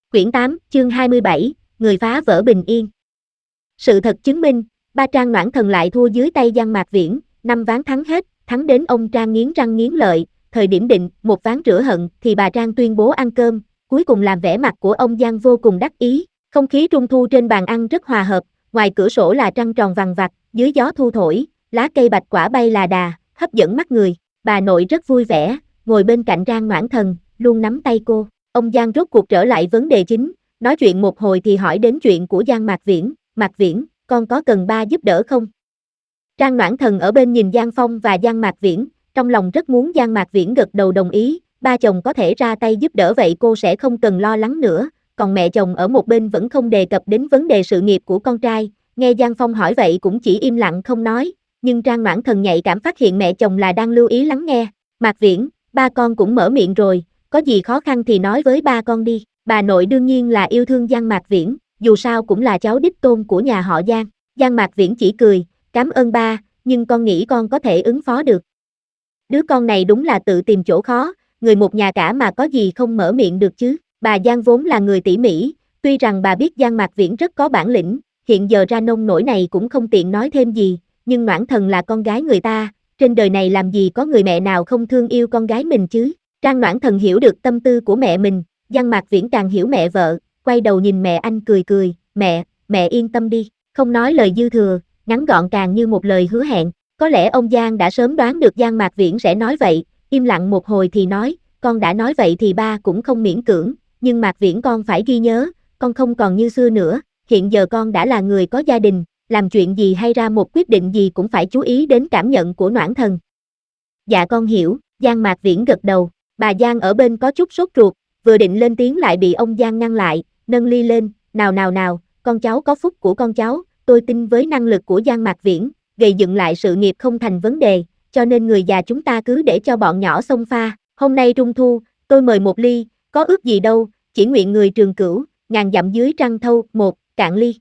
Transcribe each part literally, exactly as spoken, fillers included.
Quyển tám, chương hai mươi bảy, người phá vỡ bình yên. Sự thật chứng minh, ba Trang Noãn Thần lại thua dưới tay Giang Mạc Viễn, năm ván thắng hết, thắng đến ông Trang nghiến răng nghiến lợi, thời điểm định, một ván rửa hận thì bà Trang tuyên bố ăn cơm, cuối cùng làm vẻ mặt của ông Giang vô cùng đắc ý, không khí trung thu trên bàn ăn rất hòa hợp, ngoài cửa sổ là trăng tròn vằng vặc, dưới gió thu thổi, lá cây bạch quả bay là đà, hấp dẫn mắt người, bà nội rất vui vẻ, ngồi bên cạnh Trang Noãn Thần, luôn nắm tay cô. Ông Giang rốt cuộc trở lại vấn đề chính, nói chuyện một hồi thì hỏi đến chuyện của Giang Mạc Viễn, Mạc Viễn, con có cần ba giúp đỡ không? Trang Noãn Thần ở bên nhìn Giang Phong và Giang Mạc Viễn, trong lòng rất muốn Giang Mạc Viễn gật đầu đồng ý, ba chồng có thể ra tay giúp đỡ vậy cô sẽ không cần lo lắng nữa, còn mẹ chồng ở một bên vẫn không đề cập đến vấn đề sự nghiệp của con trai, nghe Giang Phong hỏi vậy cũng chỉ im lặng không nói, nhưng Trang Noãn Thần nhạy cảm phát hiện mẹ chồng là đang lưu ý lắng nghe, Mạc Viễn, ba con cũng mở miệng rồi. Có gì khó khăn thì nói với ba con đi, bà nội đương nhiên là yêu thương Giang Mạc Viễn, dù sao cũng là cháu đích tôn của nhà họ Giang. Giang Mạc Viễn chỉ cười, cảm ơn ba, nhưng con nghĩ con có thể ứng phó được. Đứa con này đúng là tự tìm chỗ khó, người một nhà cả mà có gì không mở miệng được chứ. Bà Giang vốn là người tỉ mỉ, tuy rằng bà biết Giang Mạc Viễn rất có bản lĩnh, hiện giờ ra nông nổi này cũng không tiện nói thêm gì, nhưng Noãn Thần là con gái người ta, trên đời này làm gì có người mẹ nào không thương yêu con gái mình chứ. Trang Noãn Thần hiểu được tâm tư của mẹ mình, Giang Mạc Viễn càng hiểu mẹ vợ, quay đầu nhìn mẹ anh cười cười, mẹ, mẹ yên tâm đi, không nói lời dư thừa, ngắn gọn càng như một lời hứa hẹn, có lẽ ông Giang đã sớm đoán được Giang Mạc Viễn sẽ nói vậy, im lặng một hồi thì nói, con đã nói vậy thì ba cũng không miễn cưỡng, nhưng Mạc Viễn con phải ghi nhớ, con không còn như xưa nữa, hiện giờ con đã là người có gia đình, làm chuyện gì hay ra một quyết định gì cũng phải chú ý đến cảm nhận của Noãn Thần. Dạ con hiểu, Giang Mạc Viễn gật đầu. Bà Giang ở bên có chút sốt ruột, vừa định lên tiếng lại bị ông Giang ngăn lại, nâng ly lên, nào nào nào, con cháu có phúc của con cháu, tôi tin với năng lực của Giang Mạc Viễn, gây dựng lại sự nghiệp không thành vấn đề, cho nên người già chúng ta cứ để cho bọn nhỏ xông pha, hôm nay trung thu, tôi mời một ly, có ước gì đâu, chỉ nguyện người trường cửu, ngàn dặm dưới trăng thâu, một, cạn ly.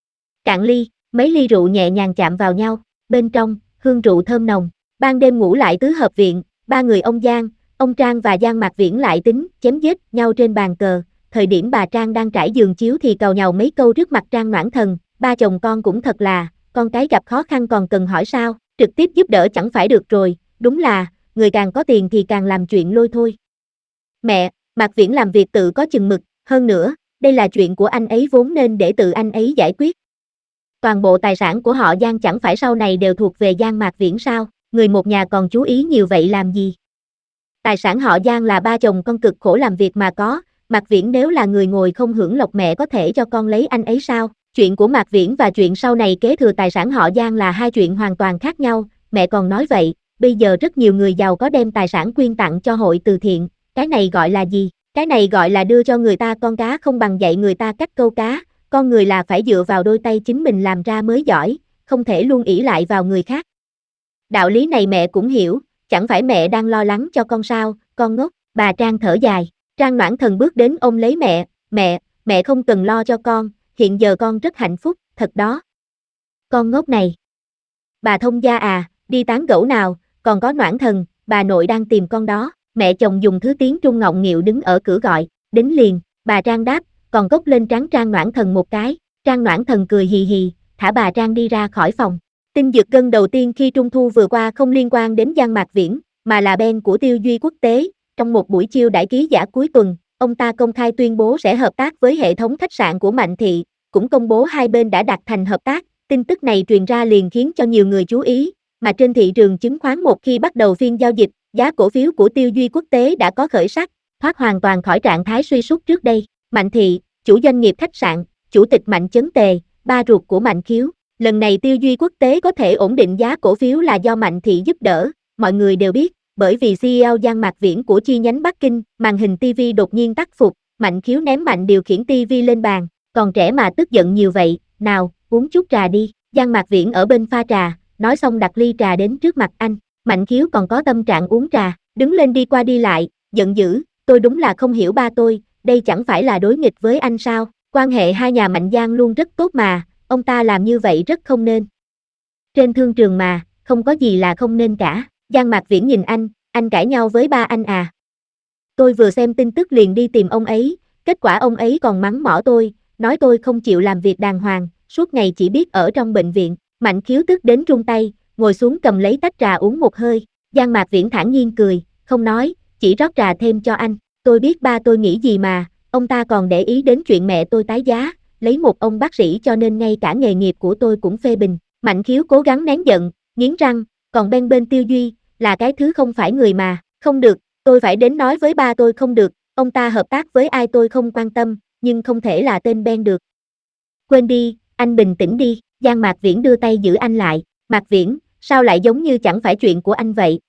Cạn ly, mấy ly rượu nhẹ nhàng chạm vào nhau, bên trong, hương rượu thơm nồng, ban đêm ngủ lại tứ hợp viện, ba người ông Giang, ông Trang và Giang Mạc Viễn lại tính chém giết nhau trên bàn cờ, thời điểm bà Trang đang trải giường chiếu thì càu nhàu mấy câu trước mặt Trang Noãn Thần, ba chồng con cũng thật là, con cái gặp khó khăn còn cần hỏi sao, trực tiếp giúp đỡ chẳng phải được rồi, đúng là, người càng có tiền thì càng làm chuyện lôi thôi. Mẹ, Mạc Viễn làm việc tự có chừng mực, hơn nữa, đây là chuyện của anh ấy vốn nên để tự anh ấy giải quyết. Toàn bộ tài sản của họ Giang chẳng phải sau này đều thuộc về Giang Mạc Viễn sao, người một nhà còn chú ý nhiều vậy làm gì? Tài sản họ Giang là ba chồng con cực khổ làm việc mà có, Mạc Viễn nếu là người ngồi không hưởng lộc mẹ có thể cho con lấy anh ấy sao? Chuyện của Mạc Viễn và chuyện sau này kế thừa tài sản họ Giang là hai chuyện hoàn toàn khác nhau, mẹ còn nói vậy, bây giờ rất nhiều người giàu có đem tài sản quyên tặng cho hội từ thiện, cái này gọi là gì? Cái này gọi là đưa cho người ta con cá không bằng dạy người ta cách câu cá, con người là phải dựa vào đôi tay chính mình làm ra mới giỏi, không thể luôn ỷ lại vào người khác. Đạo lý này mẹ cũng hiểu. Chẳng phải mẹ đang lo lắng cho con sao, con ngốc, bà Trang thở dài, Trang Noãn Thần bước đến ôm lấy mẹ, mẹ, mẹ không cần lo cho con, hiện giờ con rất hạnh phúc, thật đó. Con ngốc này. Bà thông gia à, đi tán gẫu nào, còn có Noãn Thần, bà nội đang tìm con đó, mẹ chồng dùng thứ tiếng Trung ngọng nghịu đứng ở cửa gọi, đến liền, bà Trang đáp, còn gốc lên trán Trang Noãn Thần một cái, Trang Noãn Thần cười hì hì, thả bà Trang đi ra khỏi phòng. Tin giật gân đầu tiên khi Trung thu vừa qua không liên quan đến Giang Mạc Viễn, mà là Ben của Tiêu Duy Quốc tế. Trong một buổi chiêu đãi ký giả cuối tuần, ông ta công khai tuyên bố sẽ hợp tác với hệ thống khách sạn của Mạnh Thị, cũng công bố hai bên đã đạt thành hợp tác. Tin tức này truyền ra liền khiến cho nhiều người chú ý, mà trên thị trường chứng khoán một khi bắt đầu phiên giao dịch, giá cổ phiếu của Tiêu Duy Quốc tế đã có khởi sắc, thoát hoàn toàn khỏi trạng thái suy sút trước đây. Mạnh Thị, chủ doanh nghiệp khách sạn, chủ tịch Mạnh Chấn Tề, ba ruột của Mạnh Khiếu. Lần này Tiêu Duy Quốc tế có thể ổn định giá cổ phiếu là do Mạnh Thị giúp đỡ, mọi người đều biết, bởi vì xê e ô Giang Mạc Viễn của chi nhánh Bắc Kinh, màn hình ti vi đột nhiên tắt phục, Mạnh Khiếu ném mạnh điều khiển ti vi lên bàn, còn trẻ mà tức giận nhiều vậy, nào, uống chút trà đi, Giang Mạc Viễn ở bên pha trà, nói xong đặt ly trà đến trước mặt anh, Mạnh Khiếu còn có tâm trạng uống trà, đứng lên đi qua đi lại, giận dữ, tôi đúng là không hiểu ba tôi, đây chẳng phải là đối nghịch với anh sao, quan hệ hai nhà Mạnh Giang luôn rất tốt mà. Ông ta làm như vậy rất không nên. Trên thương trường mà, không có gì là không nên cả. Giang Mạc Viễn nhìn anh, anh cãi nhau với ba anh à. Tôi vừa xem tin tức liền đi tìm ông ấy, Kết quả ông ấy còn mắng mỏ tôi, nói tôi không chịu làm việc đàng hoàng, suốt ngày chỉ biết ở trong bệnh viện. Mạnh Khiếu tức đến run tay, ngồi xuống cầm lấy tách trà uống một hơi. Giang Mạc Viễn thản nhiên cười, không nói, chỉ rót trà thêm cho anh. Tôi biết ba tôi nghĩ gì mà, ông ta còn để ý đến chuyện mẹ tôi tái giá, lấy một ông bác sĩ cho nên ngay cả nghề nghiệp của tôi cũng phê bình. Mạnh Khiếu cố gắng nén giận, nghiến răng, còn bên bên Tiêu Duy, là cái thứ không phải người mà, không được, tôi phải đến nói với ba tôi không được, ông ta hợp tác với ai tôi không quan tâm, nhưng không thể là tên Ben được. Quên đi, anh bình tĩnh đi, Giang Mạc Viễn đưa tay giữ anh lại, Mạc Viễn, sao lại giống như chẳng phải chuyện của anh vậy?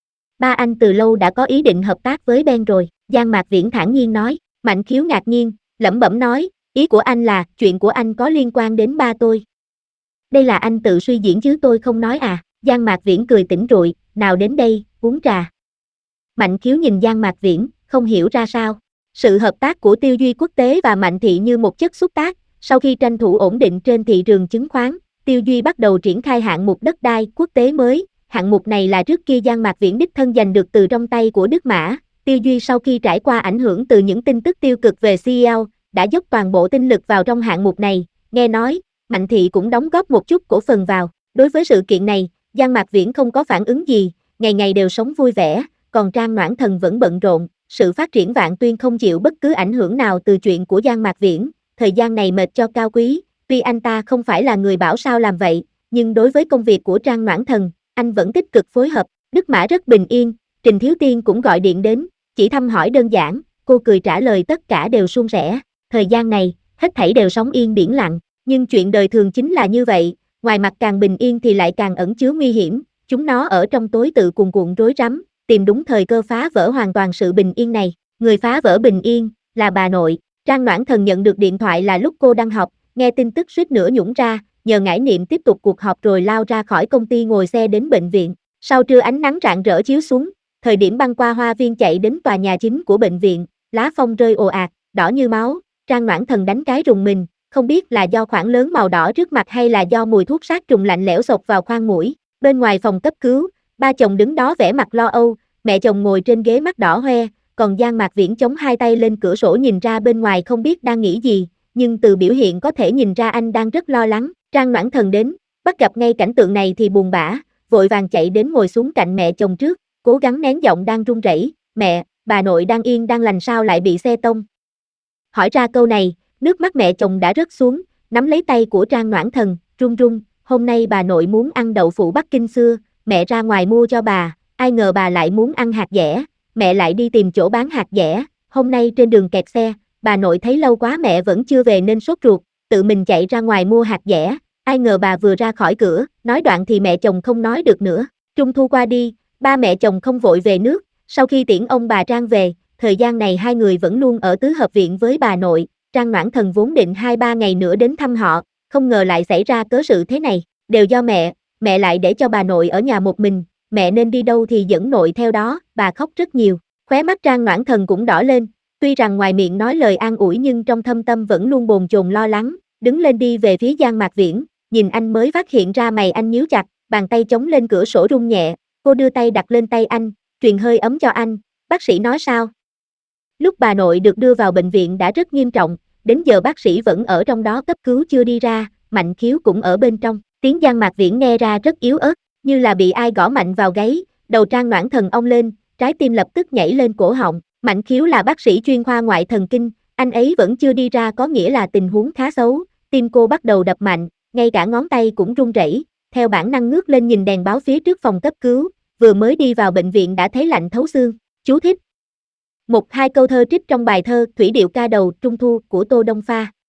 Ba anh từ lâu đã có ý định hợp tác với Ben rồi, Giang Mạc Viễn thản nhiên nói. Mạnh Khiếu ngạc nhiên, lẩm bẩm nói, ý của anh là, chuyện của anh có liên quan đến ba tôi. Đây là anh tự suy diễn chứ tôi không nói à, Giang Mạc Viễn cười tỉnh rụi, nào đến đây, uống trà. Mạnh Khiếu nhìn Giang Mạc Viễn, không hiểu ra sao. Sự hợp tác của Tiêu Duy Quốc tế và Mạnh Thị như một chất xúc tác, sau khi tranh thủ ổn định trên thị trường chứng khoán, Tiêu Duy bắt đầu triển khai hạng mục đất đai quốc tế mới. Hạng mục này là trước kia Giang Mạc Viễn đích thân giành được từ trong tay của Đức Mã. Tiêu Duy sau khi trải qua ảnh hưởng từ những tin tức tiêu cực về xê e lờ, đã dốc toàn bộ tinh lực vào trong hạng mục này. Nghe nói, Mạnh Thị cũng đóng góp một chút cổ phần vào. Đối với sự kiện này, Giang Mạc Viễn không có phản ứng gì, ngày ngày đều sống vui vẻ, còn Trang Noãn Thần vẫn bận rộn. Sự phát triển Vạn Tuyên không chịu bất cứ ảnh hưởng nào từ chuyện của Giang Mạc Viễn. Thời gian này mệt cho Cao Quý, tuy anh ta không phải là người bảo sao làm vậy, nhưng đối với công việc của Trang Noãn Thần, anh vẫn tích cực phối hợp. Đức Mã rất bình yên, Trình Thiếu Tiên cũng gọi điện đến, chỉ thăm hỏi đơn giản, cô cười trả lời tất cả đều suôn sẻ. Thời gian này, hết thảy đều sóng yên biển lặng, nhưng chuyện đời thường chính là như vậy, ngoài mặt càng bình yên thì lại càng ẩn chứa nguy hiểm, chúng nó ở trong tối tự cuồn cuộn rối rắm, tìm đúng thời cơ phá vỡ hoàn toàn sự bình yên này. Người phá vỡ bình yên là bà nội. Trang Noãn Thần nhận được điện thoại là lúc cô đang học, nghe tin tức suýt nữa nhũng ra, nhờ ngải niệm tiếp tục cuộc họp rồi lao ra khỏi công ty ngồi xe đến bệnh viện. Sau trưa ánh nắng rạng rỡ chiếu xuống, thời điểm băng qua hoa viên chạy đến tòa nhà chính của bệnh viện, lá phong rơi ồ ạt, đỏ như máu. Trang Noãn Thần đánh cái rùng mình, không biết là do khoảng lớn màu đỏ trước mặt hay là do mùi thuốc sát trùng lạnh lẽo xộc vào khoang mũi. Bên ngoài phòng cấp cứu, ba chồng đứng đó vẻ mặt lo âu, mẹ chồng ngồi trên ghế mắt đỏ hoe, còn Giang Mạc Viễn chống hai tay lên cửa sổ nhìn ra bên ngoài không biết đang nghĩ gì, nhưng từ biểu hiện có thể nhìn ra anh đang rất lo lắng. Trang Noãn Thần đến, bắt gặp ngay cảnh tượng này thì buồn bã, vội vàng chạy đến ngồi xuống cạnh mẹ chồng trước, cố gắng nén giọng đang run rẩy, mẹ, bà nội đang yên đang lành sao lại bị xe tông. Hỏi ra câu này, nước mắt mẹ chồng đã rớt xuống, nắm lấy tay của Trang Noãn Thần, run run, hôm nay bà nội muốn ăn đậu phụ Bắc Kinh xưa, mẹ ra ngoài mua cho bà, ai ngờ bà lại muốn ăn hạt dẻ, mẹ lại đi tìm chỗ bán hạt dẻ, hôm nay trên đường kẹt xe, bà nội thấy lâu quá mẹ vẫn chưa về nên sốt ruột, tự mình chạy ra ngoài mua hạt dẻ, ai ngờ bà vừa ra khỏi cửa, nói đoạn thì mẹ chồng không nói được nữa. Trung thu qua đi, ba mẹ chồng không vội về nước, sau khi tiễn ông bà Trang về, thời gian này hai người vẫn luôn ở tứ hợp viện với bà nội. Trang Noãn Thần vốn định hai ba ngày nữa đến thăm họ, không ngờ lại xảy ra cớ sự thế này, đều do mẹ, mẹ lại để cho bà nội ở nhà một mình, mẹ nên đi đâu thì dẫn nội theo đó, bà khóc rất nhiều, khóe mắt Trang Noãn Thần cũng đỏ lên, tuy rằng ngoài miệng nói lời an ủi nhưng trong thâm tâm vẫn luôn bồn chồn lo lắng, đứng lên đi về phía Giang Mạc Viễn, nhìn anh mới phát hiện ra mày anh nhíu chặt, bàn tay chống lên cửa sổ rung nhẹ, cô đưa tay đặt lên tay anh, truyền hơi ấm cho anh, bác sĩ nói sao? Lúc bà nội được đưa vào bệnh viện đã rất nghiêm trọng, đến giờ bác sĩ vẫn ở trong đó cấp cứu chưa đi ra, Mạnh Khiếu cũng ở bên trong, tiếng Giang Mạc Viễn nghe ra rất yếu ớt, như là bị ai gõ mạnh vào gáy, đầu Trang Noãn Thần ong lên, trái tim lập tức nhảy lên cổ họng. Mạnh Khiếu là bác sĩ chuyên khoa ngoại thần kinh, anh ấy vẫn chưa đi ra có nghĩa là tình huống khá xấu, tim cô bắt đầu đập mạnh, ngay cả ngón tay cũng run rẩy, theo bản năng ngước lên nhìn đèn báo phía trước phòng cấp cứu, vừa mới đi vào bệnh viện đã thấy lạnh thấu xương. Chú thích một hai câu thơ trích trong bài thơ Thủy điệu ca đầu Trung thu của Tô Đông Pha.